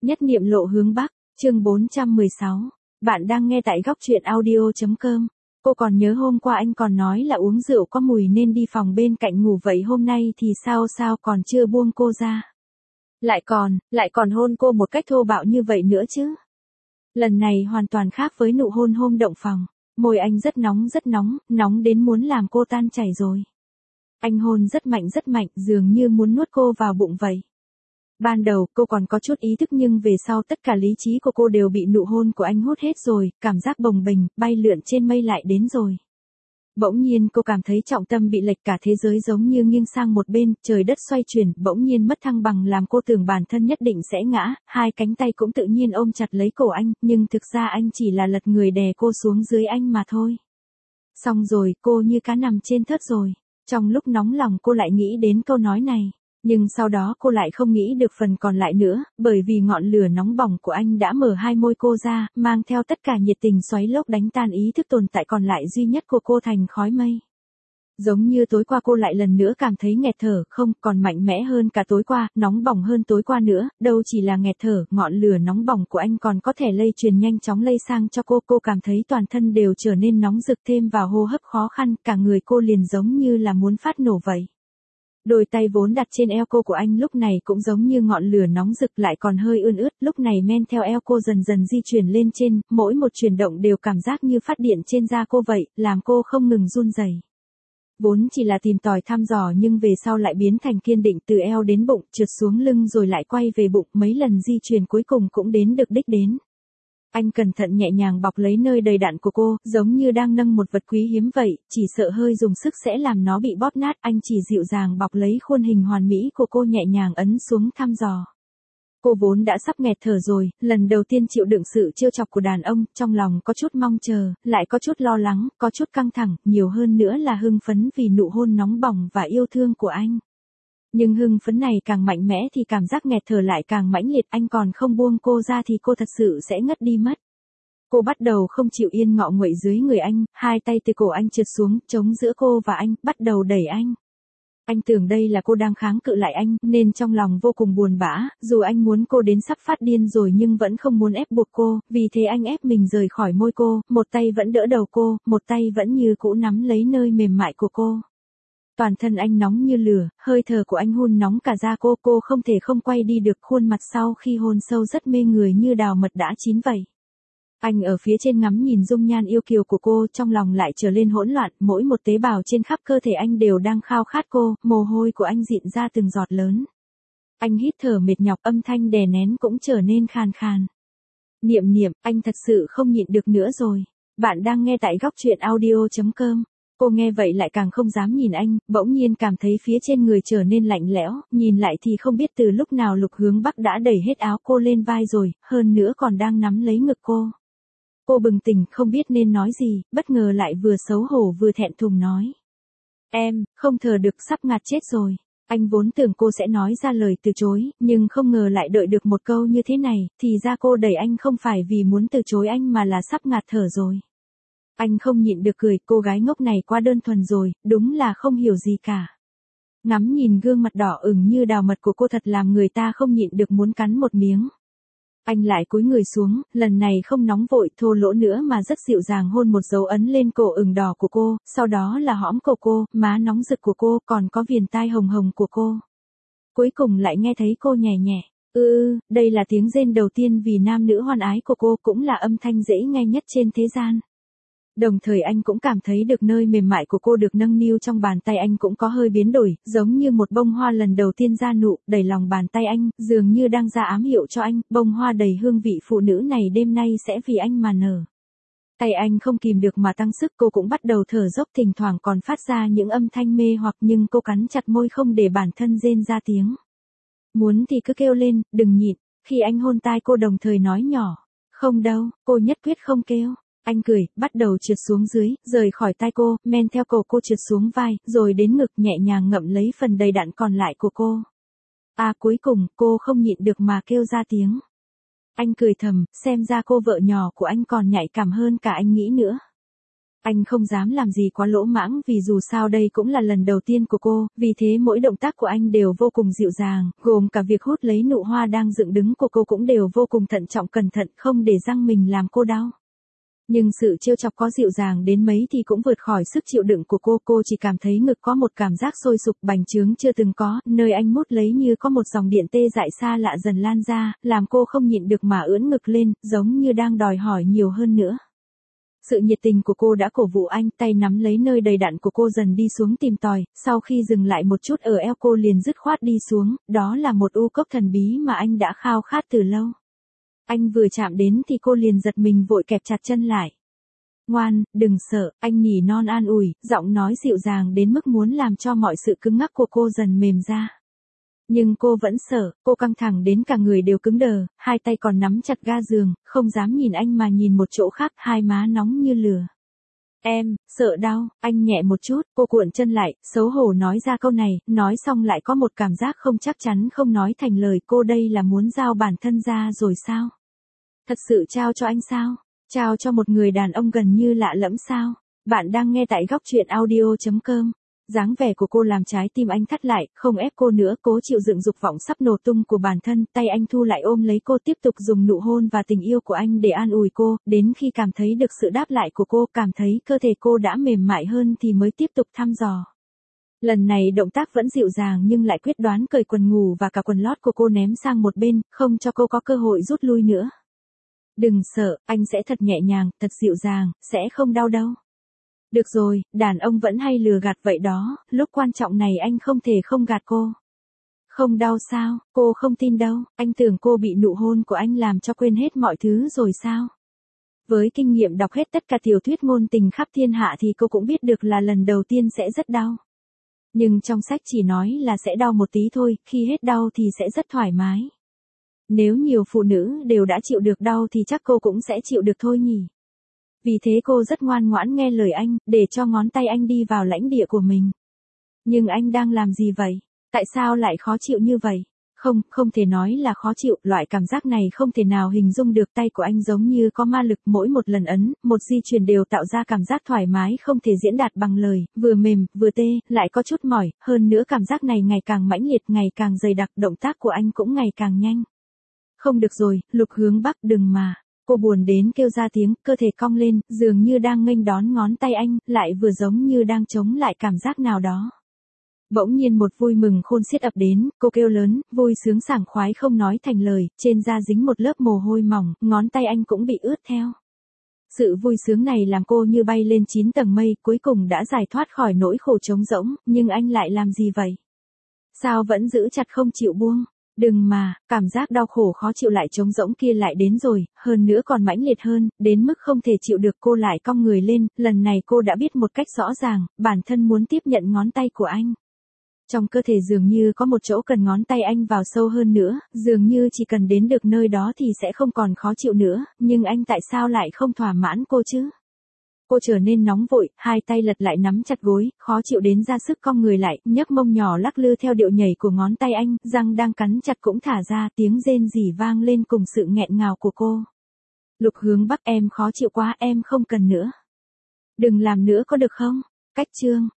Nhất niệm lộ hướng Bắc, chương 416. Bạn đang nghe tại góc truyện audio.com. Cô còn nhớ hôm qua anh còn nói là uống rượu có mùi nên đi phòng bên cạnh ngủ, vậy hôm nay thì sao còn chưa buông cô ra. Lại còn hôn cô một cách thô bạo như vậy nữa chứ. Lần này hoàn toàn khác với nụ hôn hôm động phòng. Môi anh rất nóng, nóng đến muốn làm cô tan chảy rồi. Anh hôn rất mạnh, dường như muốn nuốt cô vào bụng vậy. Ban đầu cô còn có chút ý thức nhưng về sau tất cả lý trí của cô đều bị nụ hôn của anh hút hết rồi, cảm giác bồng bềnh, bay lượn trên mây lại đến rồi. Bỗng nhiên cô cảm thấy trọng tâm bị lệch, cả thế giới giống như nghiêng sang một bên, trời đất xoay chuyển, bỗng nhiên mất thăng bằng làm cô tưởng bản thân nhất định sẽ ngã, hai cánh tay cũng tự nhiên ôm chặt lấy cổ anh, nhưng thực ra anh chỉ là lật người đè cô xuống dưới anh mà thôi. Xong rồi, cô như cá nằm trên thớt rồi. Trong lúc nóng lòng cô lại nghĩ đến câu nói này. Nhưng sau đó cô lại không nghĩ được phần còn lại nữa, bởi vì ngọn lửa nóng bỏng của anh đã mở hai môi cô ra, mang theo tất cả nhiệt tình xoáy lốc đánh tan ý thức tồn tại còn lại duy nhất của cô thành khói mây. Giống như tối qua cô lại lần nữa cảm thấy nghẹt thở, không, còn mạnh mẽ hơn cả tối qua, nóng bỏng hơn tối qua nữa, đâu chỉ là nghẹt thở, ngọn lửa nóng bỏng của anh còn có thể lây truyền nhanh chóng lây sang cho cô cảm thấy toàn thân đều trở nên nóng rực, thêm vào hô hấp khó khăn, cả người cô liền giống như là muốn phát nổ vậy. Đôi tay vốn đặt trên eo cô của anh lúc này cũng giống như ngọn lửa nóng rực lại còn hơi ươn ướt, lúc này men theo eo cô dần dần di chuyển lên trên, mỗi một chuyển động đều cảm giác như phát điện trên da cô vậy, làm cô không ngừng run rẩy. Vốn chỉ là tìm tòi thăm dò nhưng về sau lại biến thành kiên định, từ eo đến bụng, trượt xuống lưng rồi lại quay về bụng, mấy lần di chuyển cuối cùng cũng đến được đích đến. Anh cẩn thận nhẹ nhàng bọc lấy nơi đầy đặn của cô, giống như đang nâng một vật quý hiếm vậy, chỉ sợ hơi dùng sức sẽ làm nó bị bóp nát, anh chỉ dịu dàng bọc lấy khuôn hình hoàn mỹ của cô nhẹ nhàng ấn xuống thăm dò. Cô vốn đã sắp nghẹt thở rồi, lần đầu tiên chịu đựng sự trêu chọc của đàn ông, trong lòng có chút mong chờ, lại có chút lo lắng, có chút căng thẳng, nhiều hơn nữa là hưng phấn vì nụ hôn nóng bỏng và yêu thương của anh. Nhưng hưng phấn này càng mạnh mẽ thì cảm giác nghẹt thở lại càng mãnh liệt, anh còn không buông cô ra thì cô thật sự sẽ ngất đi mất. Cô bắt đầu không chịu yên ngọ nguậy dưới người anh, hai tay từ cổ anh trượt xuống, chống giữa cô và anh, bắt đầu đẩy anh. Anh tưởng đây là cô đang kháng cự lại anh, nên trong lòng vô cùng buồn bã, dù anh muốn cô đến sắp phát điên rồi nhưng vẫn không muốn ép buộc cô, vì thế anh ép mình rời khỏi môi cô, một tay vẫn đỡ đầu cô, một tay vẫn như cũ nắm lấy nơi mềm mại của cô. Toàn thân anh nóng như lửa, hơi thở của anh hun nóng cả da cô không thể không quay đi được, khuôn mặt sau khi hôn sâu rất mê người như đào mật đã chín vậy. Anh ở phía trên ngắm nhìn dung nhan yêu kiều của cô, trong lòng lại trở lên hỗn loạn, mỗi một tế bào trên khắp cơ thể anh đều đang khao khát cô, mồ hôi của anh rịn ra từng giọt lớn. Anh hít thở mệt nhọc, âm thanh đè nén cũng trở nên khàn khàn. Niệm, anh thật sự không nhịn được nữa rồi. Bạn đang nghe tại góc truyện audio.com. Cô nghe vậy lại càng không dám nhìn anh, bỗng nhiên cảm thấy phía trên người trở nên lạnh lẽo, nhìn lại thì không biết từ lúc nào Lục Hướng Bắc đã đẩy hết áo cô lên vai rồi, hơn nữa còn đang nắm lấy ngực cô. Cô bừng tỉnh, không biết nên nói gì, bất ngờ lại vừa xấu hổ vừa thẹn thùng nói. Em, không thở được, sắp ngạt chết rồi. Anh vốn tưởng cô sẽ nói ra lời từ chối, nhưng không ngờ lại đợi được một câu như thế này, thì ra cô đẩy anh không phải vì muốn từ chối anh mà là sắp ngạt thở rồi. Anh không nhịn được cười, cô gái ngốc này quá đơn thuần rồi, đúng là không hiểu gì cả. Ngắm nhìn gương mặt đỏ ửng như đào mật của cô thật làm người ta không nhịn được muốn cắn một miếng. Anh lại cúi người xuống, lần này không nóng vội thô lỗ nữa mà rất dịu dàng hôn một dấu ấn lên cổ ửng đỏ của cô, sau đó là hõm cổ cô, má nóng rực của cô, còn có viền tai hồng hồng của cô. Cuối cùng lại nghe thấy cô nhẹ nhẹ, đây là tiếng rên đầu tiên vì nam nữ hoan ái của cô, cũng là âm thanh dễ nghe nhất trên thế gian. Đồng thời anh cũng cảm thấy được nơi mềm mại của cô được nâng niu trong bàn tay anh cũng có hơi biến đổi, giống như một bông hoa lần đầu tiên ra nụ, đầy lòng bàn tay anh, dường như đang ra ám hiệu cho anh, bông hoa đầy hương vị phụ nữ này đêm nay sẽ vì anh mà nở. Tay anh không kìm được mà tăng sức, cô cũng bắt đầu thở dốc, thỉnh thoảng còn phát ra những âm thanh mê hoặc nhưng cô cắn chặt môi không để bản thân rên ra tiếng. Muốn thì cứ kêu lên, đừng nhịn, khi anh hôn tai cô đồng thời nói nhỏ, không đâu, cô nhất quyết không kêu. Anh cười, bắt đầu trượt xuống dưới, rời khỏi tai cô, men theo cổ cô trượt xuống vai, rồi đến ngực nhẹ nhàng ngậm lấy phần đầy đặn còn lại của cô. Cuối cùng, cô không nhịn được mà kêu ra tiếng. Anh cười thầm, xem ra cô vợ nhỏ của anh còn nhạy cảm hơn cả anh nghĩ nữa. Anh không dám làm gì quá lỗ mãng vì dù sao đây cũng là lần đầu tiên của cô, vì thế mỗi động tác của anh đều vô cùng dịu dàng, gồm cả việc hút lấy nụ hoa đang dựng đứng của cô cũng đều vô cùng thận trọng cẩn thận không để răng mình làm cô đau. Nhưng sự trêu chọc có dịu dàng đến mấy thì cũng vượt khỏi sức chịu đựng của cô chỉ cảm thấy ngực có một cảm giác sôi sục bành trướng chưa từng có, nơi anh mút lấy như có một dòng điện tê dại xa lạ dần lan ra, làm cô không nhịn được mà ưỡn ngực lên, giống như đang đòi hỏi nhiều hơn nữa. Sự nhiệt tình của cô đã cổ vũ anh, tay nắm lấy nơi đầy đặn của cô dần đi xuống tìm tòi, sau khi dừng lại một chút ở eo cô liền dứt khoát đi xuống, đó là một u cốc thần bí mà anh đã khao khát từ lâu. Anh vừa chạm đến thì cô liền giật mình vội kẹp chặt chân lại. Ngoan, đừng sợ, anh nỉ non an ủi, giọng nói dịu dàng đến mức muốn làm cho mọi sự cứng ngắc của cô dần mềm ra. Nhưng cô vẫn sợ, cô căng thẳng đến cả người đều cứng đờ, hai tay còn nắm chặt ga giường, không dám nhìn anh mà nhìn một chỗ khác, hai má nóng như lửa. Em, sợ đau, anh nhẹ một chút, cô cuộn chân lại, xấu hổ nói ra câu này, nói xong lại có một cảm giác không chắc chắn không nói thành lời, cô đây là muốn giao bản thân ra rồi sao? Thật sự trao cho anh sao? Trao cho một người đàn ông gần như lạ lẫm sao? Bạn đang nghe tại góc truyện audio.com. Dáng vẻ của cô làm trái tim anh thắt lại, không ép cô nữa, cố chịu đựng dục vọng sắp nổ tung của bản thân, tay anh thu lại ôm lấy cô tiếp tục dùng nụ hôn và tình yêu của anh để an ủi cô, đến khi cảm thấy được sự đáp lại của cô, cảm thấy cơ thể cô đã mềm mại hơn thì mới tiếp tục thăm dò. Lần này động tác vẫn dịu dàng nhưng lại quyết đoán cởi quần ngủ và cả quần lót của cô ném sang một bên, không cho cô có cơ hội rút lui nữa. Đừng sợ, anh sẽ thật nhẹ nhàng, thật dịu dàng, sẽ không đau đâu. Được rồi, đàn ông vẫn hay lừa gạt vậy đó, lúc quan trọng này anh không thể không gạt cô. Không đau sao, cô không tin đâu, anh tưởng cô bị nụ hôn của anh làm cho quên hết mọi thứ rồi sao? Với kinh nghiệm đọc hết tất cả tiểu thuyết ngôn tình khắp thiên hạ thì cô cũng biết được là lần đầu tiên sẽ rất đau. Nhưng trong sách chỉ nói là sẽ đau một tí thôi, khi hết đau thì sẽ rất thoải mái. Nếu nhiều phụ nữ đều đã chịu được đau thì chắc cô cũng sẽ chịu được thôi nhỉ. Vì thế cô rất ngoan ngoãn nghe lời anh, để cho ngón tay anh đi vào lãnh địa của mình. Nhưng anh đang làm gì vậy? Tại sao lại khó chịu như vậy? Không thể nói là khó chịu, loại cảm giác này không thể nào hình dung được, tay của anh giống như có ma lực, mỗi một lần ấn, một di chuyển đều tạo ra cảm giác thoải mái không thể diễn đạt bằng lời, vừa mềm, vừa tê, lại có chút mỏi, hơn nữa cảm giác này ngày càng mãnh liệt, ngày càng dày đặc, động tác của anh cũng ngày càng nhanh. Không được rồi, Lục Hướng Bắc đừng mà. Cô buồn đến kêu ra tiếng, cơ thể cong lên, dường như đang nghênh đón ngón tay anh, lại vừa giống như đang chống lại cảm giác nào đó. Bỗng nhiên một vui mừng khôn xiết ập đến, cô kêu lớn, vui sướng sảng khoái không nói thành lời, trên da dính một lớp mồ hôi mỏng, ngón tay anh cũng bị ướt theo. Sự vui sướng này làm cô như bay lên 9 tầng mây, cuối cùng đã giải thoát khỏi nỗi khổ trống rỗng, nhưng anh lại làm gì vậy? Sao vẫn giữ chặt không chịu buông? Đừng mà, cảm giác đau khổ khó chịu lại trống rỗng kia lại đến rồi, hơn nữa còn mãnh liệt hơn, đến mức không thể chịu được, cô lại cong người lên, lần này cô đã biết một cách rõ ràng, bản thân muốn tiếp nhận ngón tay của anh. Trong cơ thể dường như có một chỗ cần ngón tay anh vào sâu hơn nữa, dường như chỉ cần đến được nơi đó thì sẽ không còn khó chịu nữa, nhưng anh tại sao lại không thỏa mãn cô chứ? Cô trở nên nóng vội, hai tay lật lại nắm chặt gối, khó chịu đến ra sức cong người lại, nhấc mông nhỏ lắc lư theo điệu nhảy của ngón tay anh, răng đang cắn chặt cũng thả ra, tiếng rên rỉ vang lên cùng sự nghẹn ngào của cô. Lục Hướng Bắc, em khó chịu quá, em không cần nữa. Đừng làm nữa có được không? Cách chương.